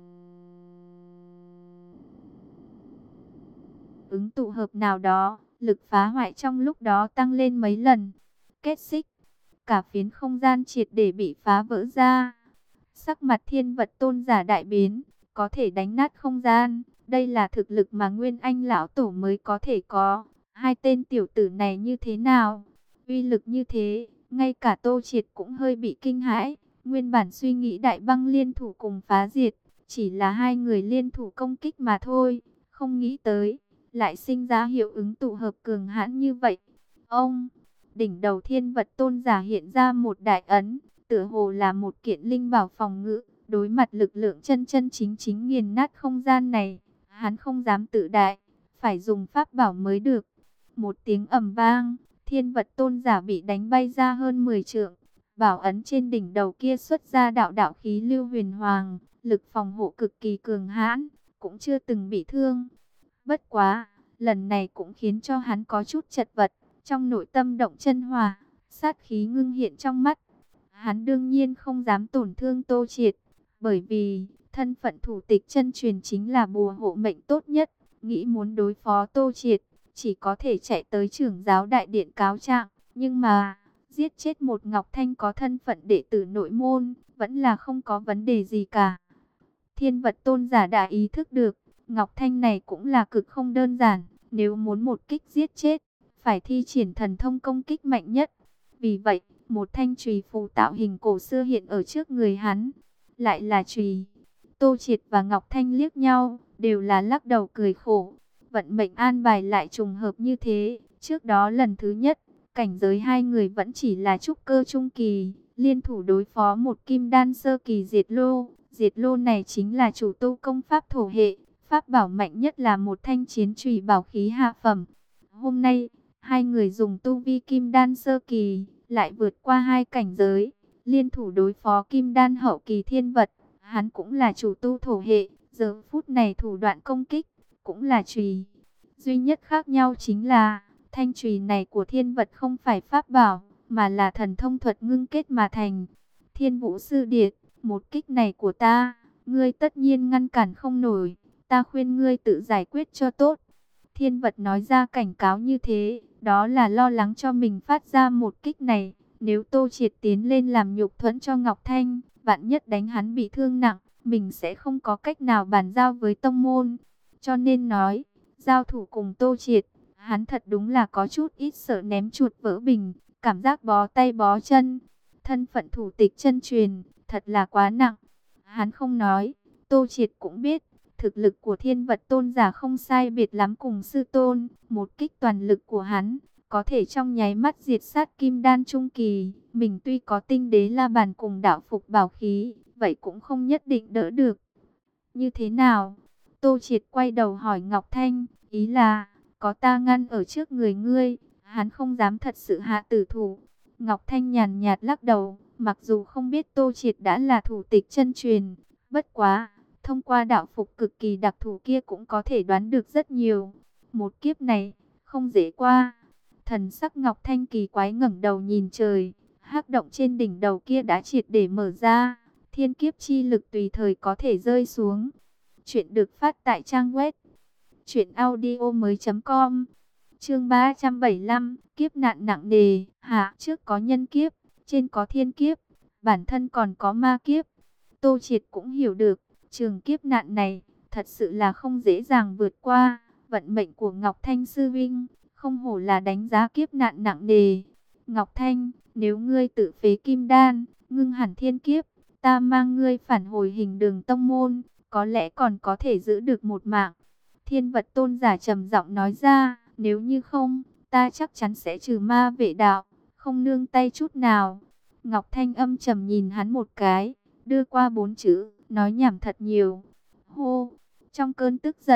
ứng tụ hợp nào đó, lực phá hoại trong lúc đó tăng lên mấy lần. Kết xích, cả phiến không gian triệt để bị phá vỡ ra. Sắc mặt Thiên Vật Tôn giả đại biến, có thể đánh nát không gian, đây là thực lực mà Nguyên Anh lão tổ mới có thể có. Hai tên tiểu tử này như thế nào? Uy lực như thế, ngay cả Tô Triệt cũng hơi bị kinh hãi. Nguyên bản suy nghĩ Đại Băng liên thủ cùng phá diệt, chỉ là hai người liên thủ công kích mà thôi, không nghĩ tới lại sinh ra hiệu ứng tụ hợp cường hãn như vậy. Ông, đỉnh đầu Thiên Vật Tôn giả hiện ra một đại ấn, tựa hồ là một kiện linh bảo phòng ngự, đối mặt lực lượng chân chân chính chính nghiền nát không gian này, hắn không dám tự đại, phải dùng pháp bảo mới được. Một tiếng ầm vang, Thiên Vật Tôn giả bị đánh bay ra hơn mười trượng, bảo ấn trên đỉnh đầu kia xuất ra đạo đạo khí lưu huyền hoàng, lực phòng hộ cực kỳ cường hãn, cũng chưa từng bị thương. Bất quá, lần này cũng khiến cho hắn có chút chật vật, trong nội tâm động chân hỏa, sát khí ngưng hiện trong mắt. Hắn đương nhiên không dám tổn thương Tô Triệt, bởi vì thân phận thủ tịch chân truyền chính là bùa hộ mệnh tốt nhất. Nghĩ muốn đối phó Tô Triệt, chỉ có thể chạy tới trưởng giáo đại điện cáo trạng. Nhưng mà, giết chết một Ngọc Thanh có thân phận đệ tử nội môn, vẫn là không có vấn đề gì cả. Thiên Vật Tôn giả đã ý thức được, Ngọc Thanh này cũng là cực không đơn giản. Nếu muốn một kích giết chết, phải thi triển thần thông công kích mạnh nhất. Vì vậy, một thanh chùy phù tạo hình cổ xưa hiện ở trước người hắn. Lại là chùy. Tô Triệt và Ngọc Thanh liếc nhau, đều là lắc đầu cười khổ. Vận mệnh an bài lại trùng hợp như thế. Trước đó lần thứ nhất, cảnh giới hai người vẫn chỉ là trúc cơ trung kỳ, liên thủ đối phó một kim đan sơ kỳ diệt lô. Diệt lô này chính là chủ tu công pháp thổ hệ, pháp bảo mạnh nhất là một thanh chiến chùy bảo khí hạ phẩm. Hôm nay, hai người dùng tu vi kim đan sơ kỳ, lại vượt qua hai cảnh giới, liên thủ đối phó kim đan hậu kỳ thiên vật. Hắn cũng là chủ tu thổ hệ, giờ phút này thủ đoạn công kích cũng là chùy. Duy nhất khác nhau chính là thanh chùy này của thiên vật không phải pháp bảo, mà là thần thông thuật ngưng kết mà thành. Thiên Vũ Sư Điệt, một kích này của ta, ngươi tất nhiên ngăn cản không nổi, ta khuyên ngươi tự giải quyết cho tốt. Thiên vật nói ra cảnh cáo như thế, đó là lo lắng cho mình phát ra một kích này. Nếu Tô Triệt tiến lên làm nhục thuẫn cho Ngọc Thanh, vạn nhất đánh hắn bị thương nặng, mình sẽ không có cách nào bàn giao với tông môn. Cho nên nói, giao thủ cùng Tô Triệt, hắn thật đúng là có chút ít sợ ném chuột vỡ bình, cảm giác bó tay bó chân. Thân phận thủ tịch chân truyền, thật là quá nặng. Hắn không nói, Tô Triệt cũng biết, thực lực của Thiên Vật Tôn giả không sai biệt lắm cùng sư tôn. Một kích toàn lực của hắn, có thể trong nháy mắt diệt sát kim đan trung kỳ. Mình tuy có tinh đế la bàn cùng đạo phục bảo khí, vậy cũng không nhất định đỡ được. Như thế nào? Tô Triệt quay đầu hỏi Ngọc Thanh, ý là, có ta ngăn ở trước người ngươi, hắn không dám thật sự hạ tử thủ. Ngọc Thanh nhàn nhạt lắc đầu, mặc dù không biết Tô Triệt đã là thủ tịch chân truyền, bất quá, thông qua đạo phục cực kỳ đặc thù kia cũng có thể đoán được rất nhiều. Một kiếp này, không dễ qua. Thần sắc Ngọc Thanh kỳ quái ngẩng đầu nhìn trời, hắc động trên đỉnh đầu kia đã triệt để mở ra, thiên kiếp chi lực tùy thời có thể rơi xuống. Chuyện được phát tại trang web truyện audio mới chấm com. Chương ba trăm bảy mươi lăm, kiếp nạn nặng nề. Hạ, trước có nhân kiếp, trên có thiên kiếp, bản thân còn có ma kiếp. Tô Triệt cũng hiểu được, trường kiếp nạn này thật sự là không dễ dàng vượt qua. Vận mệnh của Ngọc Thanh sư vinh, không hổ là đánh giá kiếp nạn nặng nề. Ngọc Thanh, nếu ngươi tự phế kim đan, ngưng hẳn thiên kiếp, ta mang ngươi phản hồi hình đường tông môn, có lẽ còn có thể giữ được một mạng. Thiên Vật Tôn giả trầm giọng nói ra, nếu như không, ta chắc chắn sẽ trừ ma vệ đạo, không nương tay chút nào. Ngọc Thanh âm trầm nhìn hắn một cái, đưa qua bốn chữ, nói nhảm thật nhiều. Hô, trong cơn tức giận,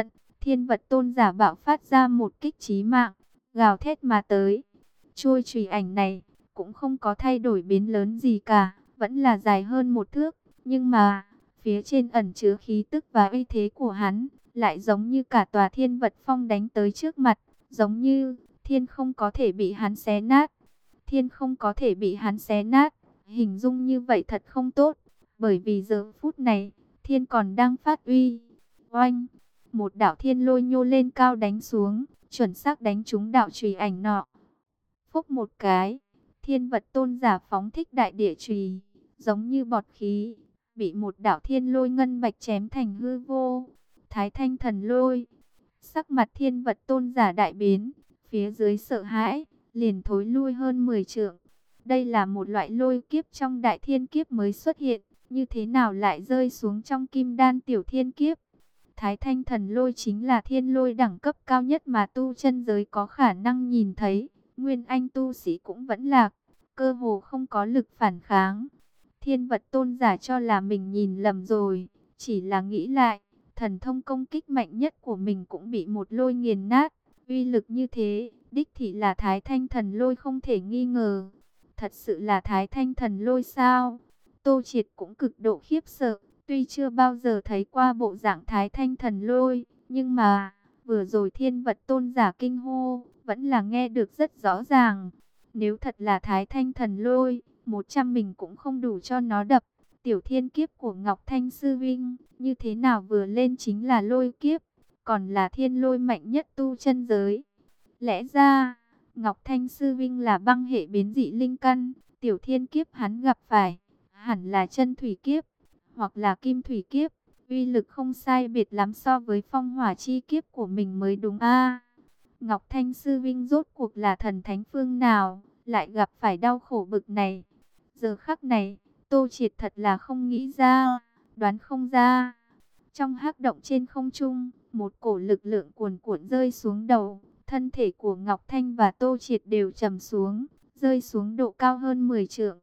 Thiên vật tôn giả bạo phát ra một kích chí mạng, gào thét mà tới. Chuôi chùy ảnh này cũng không có thay đổi biến lớn gì cả, vẫn là dài hơn một thước, nhưng mà phía trên ẩn chứa khí tức và uy thế của hắn, lại giống như cả tòa thiên vật phong đánh tới trước mặt, giống như thiên không có thể bị hắn xé nát. Thiên không có thể bị hắn xé nát, hình dung như vậy thật không tốt, bởi vì giờ phút này, thiên còn đang phát uy. Oanh, một đạo thiên lôi nhô lên cao đánh xuống, chuẩn xác đánh trúng đạo chùy ảnh nọ. Phốc một cái, thiên vật tôn giả phóng thích đại địa chùy, giống như bọt khí, bị một đạo thiên lôi ngân bạch chém thành hư vô. Thái thanh thần lôi, sắc mặt thiên vật tôn giả đại biến, phía dưới sợ hãi, liền thối lui hơn mười trượng. Đây là một loại lôi kiếp trong đại thiên kiếp mới xuất hiện, như thế nào lại rơi xuống trong kim đan tiểu thiên kiếp? Thái thanh thần lôi chính là thiên lôi đẳng cấp cao nhất mà tu chân giới có khả năng nhìn thấy. Nguyên anh tu sĩ cũng vẫn lạc, cơ hồ không có lực phản kháng. Thiên vật tôn giả cho là mình nhìn lầm rồi, chỉ là nghĩ lại, thần thông công kích mạnh nhất của mình cũng bị một lôi nghiền nát. Uy lực như thế, đích thị là Thái thanh thần lôi không thể nghi ngờ. Thật sự là Thái thanh thần lôi sao? Tô Triệt cũng cực độ khiếp sợ, tuy chưa bao giờ thấy qua bộ dạng Thái thanh thần lôi, nhưng mà vừa rồi thiên vật tôn giả kinh hô, vẫn là nghe được rất rõ ràng. Nếu thật là Thái thanh thần lôi, một trăm mình cũng không đủ cho nó đập. Tiểu thiên kiếp của Ngọc Thanh Sư Vinh, như thế nào vừa lên chính là lôi kiếp, còn là thiên lôi mạnh nhất tu chân giới. Lẽ ra, Ngọc Thanh Sư Vinh là băng hệ biến dị linh căn, tiểu thiên kiếp hắn gặp phải, hẳn là chân thủy kiếp, hoặc là kim thủy kiếp, uy lực không sai biệt lắm so với phong hỏa chi kiếp của mình mới đúng a. Ngọc Thanh Sư Vinh rốt cuộc là thần thánh phương nào, lại gặp phải đau khổ bực này. Giờ khắc này, Tô Triệt thật là không nghĩ ra, đoán không ra. Trong hắc động trên không trung, một cổ lực lượng cuồn cuộn rơi xuống đầu, thân thể của Ngọc Thanh và Tô Triệt đều trầm xuống, rơi xuống độ cao hơn mười trượng.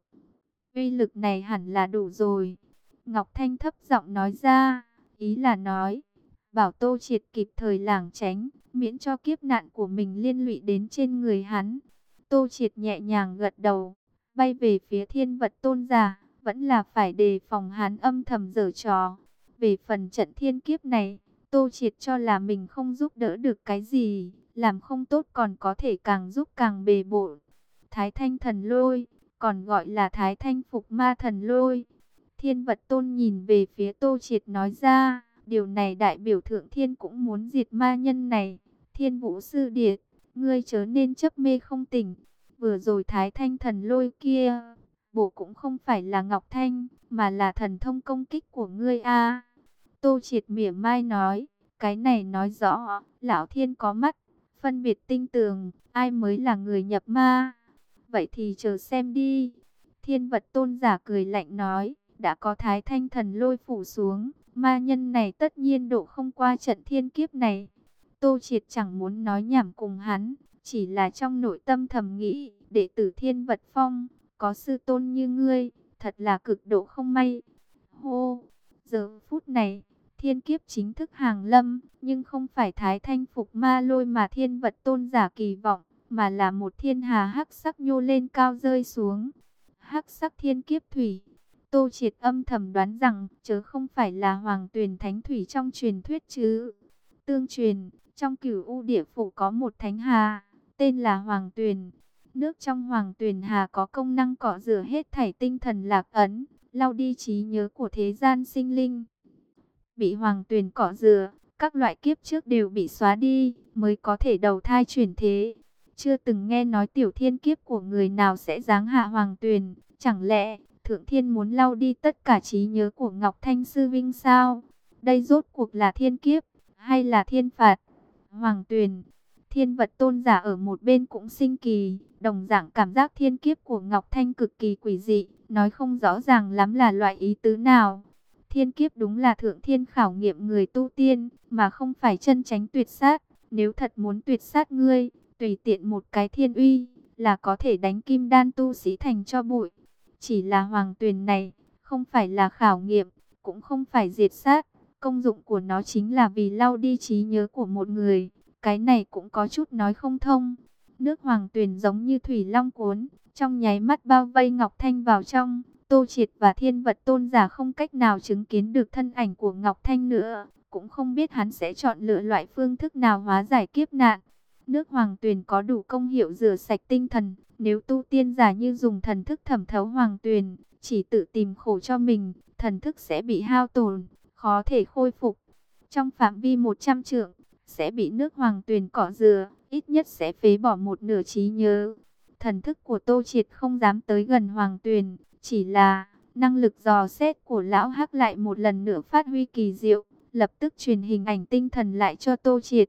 Uy lực này hẳn là đủ rồi. Ngọc Thanh thấp giọng nói ra, ý là nói, bảo Tô Triệt kịp thời lảng tránh, miễn cho kiếp nạn của mình liên lụy đến trên người hắn. Tô Triệt nhẹ nhàng gật đầu, bay về phía thiên vật tôn giả, vẫn là phải đề phòng hắn âm thầm giở trò. Về phần trận thiên kiếp này, Tô Triệt cho là mình không giúp đỡ được cái gì, làm không tốt còn có thể càng giúp càng bề bộn. Thái thanh thần lôi, còn gọi là Thái thanh phục ma thần lôi. Thiên vật tôn nhìn về phía Tô Triệt nói ra, điều này đại biểu thượng thiên cũng muốn diệt ma nhân này. Thiên vũ sư điệt, ngươi chớ nên chấp mê không tỉnh. Vừa rồi Thái thanh thần lôi kia, bổ cũng không phải là Ngọc Thanh, mà là thần thông công kích của ngươi a. Tô Triệt mỉa mai nói, cái này nói rõ, lão thiên có mắt, phân biệt tinh tường, ai mới là người nhập ma. Vậy thì chờ xem đi. Thiên vật tôn giả cười lạnh nói, đã có Thái thanh thần lôi phủ xuống, ma nhân này tất nhiên độ không qua trận thiên kiếp này. Tô Triệt chẳng muốn nói nhảm cùng hắn, chỉ là trong nội tâm thầm nghĩ, đệ tử thiên vật phong, có sư tôn như ngươi, thật là cực độ không may. Hô, giờ phút này, thiên kiếp chính thức hàng lâm, nhưng không phải Thái thanh phục ma lôi mà thiên vật tôn giả kỳ vọng, mà là một thiên hà hắc sắc nhô lên cao rơi xuống. Hắc sắc thiên kiếp thủy. Tô Triệt âm thầm đoán rằng, chớ không phải là hoàng tuyền thánh thủy trong truyền thuyết chứ. Tương truyền, trong Cửu U địa phủ có một thánh hà, tên là Hoàng Tuyền. Nước trong Hoàng Tuyền hà có công năng cọ rửa hết thảy tinh thần lạc ấn, lau đi trí nhớ của thế gian sinh linh. Bị Hoàng Tuyền cọ rửa, các loại kiếp trước đều bị xóa đi, mới có thể đầu thai chuyển thế. Chưa từng nghe nói tiểu thiên kiếp của người nào sẽ giáng hạ Hoàng Tuyền, chẳng lẽ Thượng Thiên muốn lau đi tất cả trí nhớ của Ngọc Thanh Sư Vinh sao? Đây rốt cuộc là thiên kiếp, hay là thiên phạt? Hoàng Tuyền, thiên vật tôn giả ở một bên cũng sinh kỳ, đồng dạng cảm giác thiên kiếp của Ngọc Thanh cực kỳ quỷ dị, nói không rõ ràng lắm là loại ý tứ nào. Thiên kiếp đúng là Thượng Thiên khảo nghiệm người tu tiên, mà không phải chân chánh tuyệt sát. Nếu thật muốn tuyệt sát ngươi, tùy tiện một cái thiên uy, là có thể đánh kim đan tu sĩ thành cho bụi. Chỉ là Hoàng Tuyền này, không phải là khảo nghiệm, cũng không phải diệt sát, Công dụng của nó chính là vì lau đi trí nhớ của một người. Cái này cũng có chút nói không thông. Nước hoàng tuyền giống như thủy long cuốn, trong nháy mắt bao vây Ngọc Thanh vào trong. Tô Triệt và Thiên Vật Tôn giả không cách nào chứng kiến được thân ảnh của Ngọc Thanh nữa, cũng không biết hắn sẽ chọn lựa loại phương thức nào hóa giải kiếp nạn. Nước hoàng tuyền có đủ công hiệu rửa sạch tinh thần, nếu tu tiên giả như dùng thần thức thẩm thấu hoàng tuyền, chỉ tự tìm khổ cho mình, thần thức sẽ bị hao tổn, khó thể khôi phục. Trong phạm vi một trăm trượng, sẽ bị nước hoàng tuyền cọ rửa, ít nhất sẽ phế bỏ một nửa trí nhớ. Thần thức của Tô Triệt không dám tới gần hoàng tuyền, chỉ là năng lực dò xét của lão Hắc lại một lần nữa phát huy kỳ diệu, lập tức truyền hình ảnh tinh thần lại cho Tô Triệt.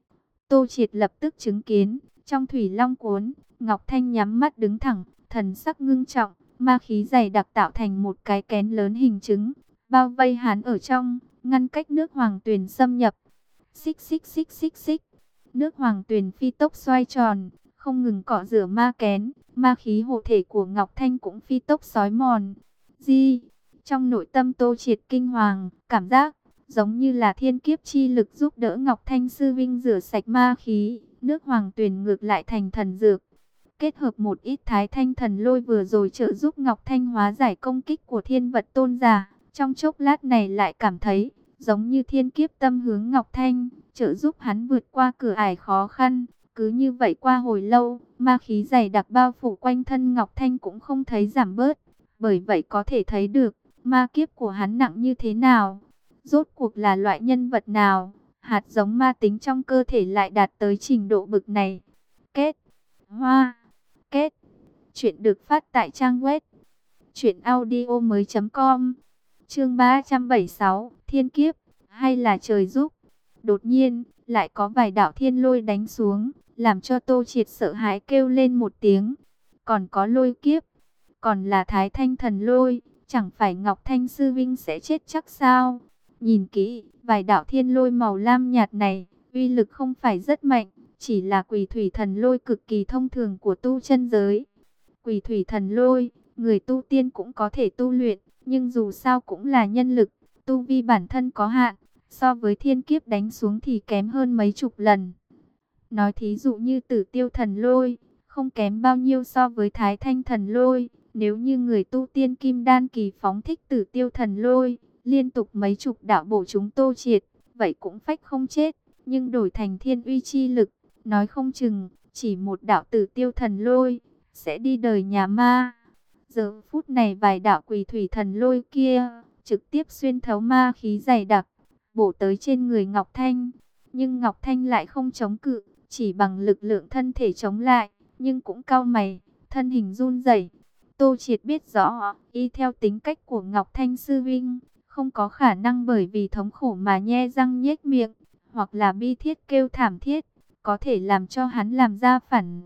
Tô Triệt lập tức chứng kiến, trong thủy long cuốn, Ngọc Thanh nhắm mắt đứng thẳng, thần sắc ngưng trọng, ma khí dày đặc tạo thành một cái kén lớn hình trứng, bao vây hắn ở trong, ngăn cách nước hoàng tuyền xâm nhập. Xích xích xích xích xích, nước hoàng tuyền phi tốc xoay tròn, không ngừng cọ rửa ma kén, ma khí hộ thể của Ngọc Thanh cũng phi tốc xói mòn. Di, trong nội tâm Tô Triệt kinh hoàng, cảm giác giống như là thiên kiếp chi lực giúp đỡ Ngọc Thanh sư vinh rửa sạch ma khí, nước hoàng tuyền ngược lại thành thần dược. Kết hợp một ít thái thanh thần lôi vừa rồi trợ giúp Ngọc Thanh hóa giải công kích của Thiên Vật Tôn giả, trong chốc lát này lại cảm thấy giống như thiên kiếp tâm hướng Ngọc Thanh, trợ giúp hắn vượt qua cửa ải khó khăn. Cứ như vậy qua hồi lâu, ma khí dày đặc bao phủ quanh thân Ngọc Thanh cũng không thấy giảm bớt. Bởi vậy có thể thấy được, ma kiếp của hắn nặng như thế nào. Rốt cuộc là loại nhân vật nào, hạt giống ma tính trong cơ thể lại đạt tới trình độ bực này. Kết, hoa, kết. Chuyện được phát tại trang web truyện audio mới chấm com. Chương ba trăm bảy mươi sáu, thiên kiếp, hay là trời giúp. Đột nhiên, lại có vài đạo thiên lôi đánh xuống, làm cho Tô Triệt sợ hãi kêu lên một tiếng. Còn có lôi kiếp, còn là thái thanh thần lôi, chẳng phải Ngọc Thanh sư vinh sẽ chết chắc sao? Nhìn kỹ, vài đạo thiên lôi màu lam nhạt này, uy lực không phải rất mạnh, chỉ là quỷ thủy thần lôi cực kỳ thông thường của tu chân giới. Quỷ thủy thần lôi, người tu tiên cũng có thể tu luyện, nhưng dù sao cũng là nhân lực, tu vi bản thân có hạn, so với thiên kiếp đánh xuống thì kém hơn mấy chục lần. Nói thí dụ như Tử Tiêu thần lôi, không kém bao nhiêu so với Thái Thanh thần lôi. Nếu như người tu tiên kim đan kỳ phóng thích Tử Tiêu thần lôi, liên tục mấy chục đạo bổ chúng Tô Triệt, vậy cũng phách không chết, nhưng đổi thành thiên uy chi lực, nói không chừng chỉ một đạo Tử Tiêu thần lôi sẽ đi đời nhà ma. Giờ phút này vài đạo quỷ thủy thần lôi kia trực tiếp xuyên thấu ma khí dày đặc, bổ tới trên người Ngọc Thanh, nhưng Ngọc Thanh lại không chống cự, chỉ bằng lực lượng thân thể chống lại, nhưng cũng cau mày, thân hình run rẩy. Tô Triệt biết rõ, y theo tính cách của Ngọc Thanh sư vinh, không có khả năng bởi vì thống khổ mà nhe răng nhếch miệng, hoặc là bi thiết kêu thảm thiết, có thể làm cho hắn làm ra phản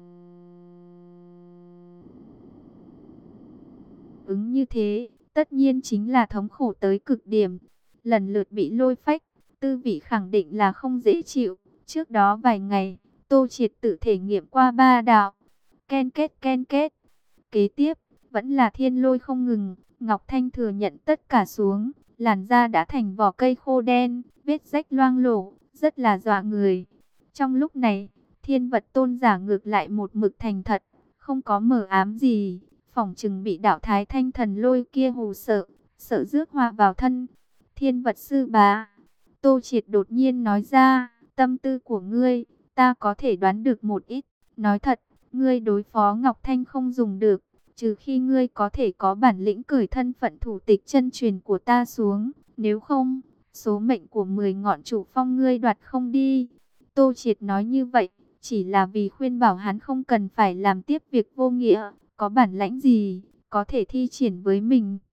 ứng như thế, tất nhiên chính là thống khổ tới cực điểm. Lần lượt bị lôi phách, tư vị khẳng định là không dễ chịu. Trước đó vài ngày, Tô Triệt tự thể nghiệm qua ba đạo. Ken kết ken kết. Kế tiếp, vẫn là thiên lôi không ngừng. Ngọc Thanh thừa nhận tất cả xuống. Làn da đã thành vỏ cây khô đen, vết rách loang lổ, rất là dọa người. Trong lúc này, Thiên Vật Tôn giả ngược lại một mực thành thật, không có mờ ám gì. Phỏng chừng bị đạo Thái Thanh thần lôi kia hù sợ, sợ rước họa vào thân. Thiên Vật sư bá, Tô Triệt đột nhiên nói ra, tâm tư của ngươi, ta có thể đoán được một ít. Nói thật, ngươi đối phó Ngọc Thanh không dùng được, trừ khi ngươi có thể có bản lĩnh cởi thân phận thủ tịch chân truyền của ta xuống. Nếu không, số mệnh của mười ngọn chủ phong ngươi đoạt không đi. Tô Triệt nói như vậy, chỉ là vì khuyên bảo hắn không cần phải làm tiếp việc vô nghĩa. Có bản lãnh gì, có thể thi triển với mình.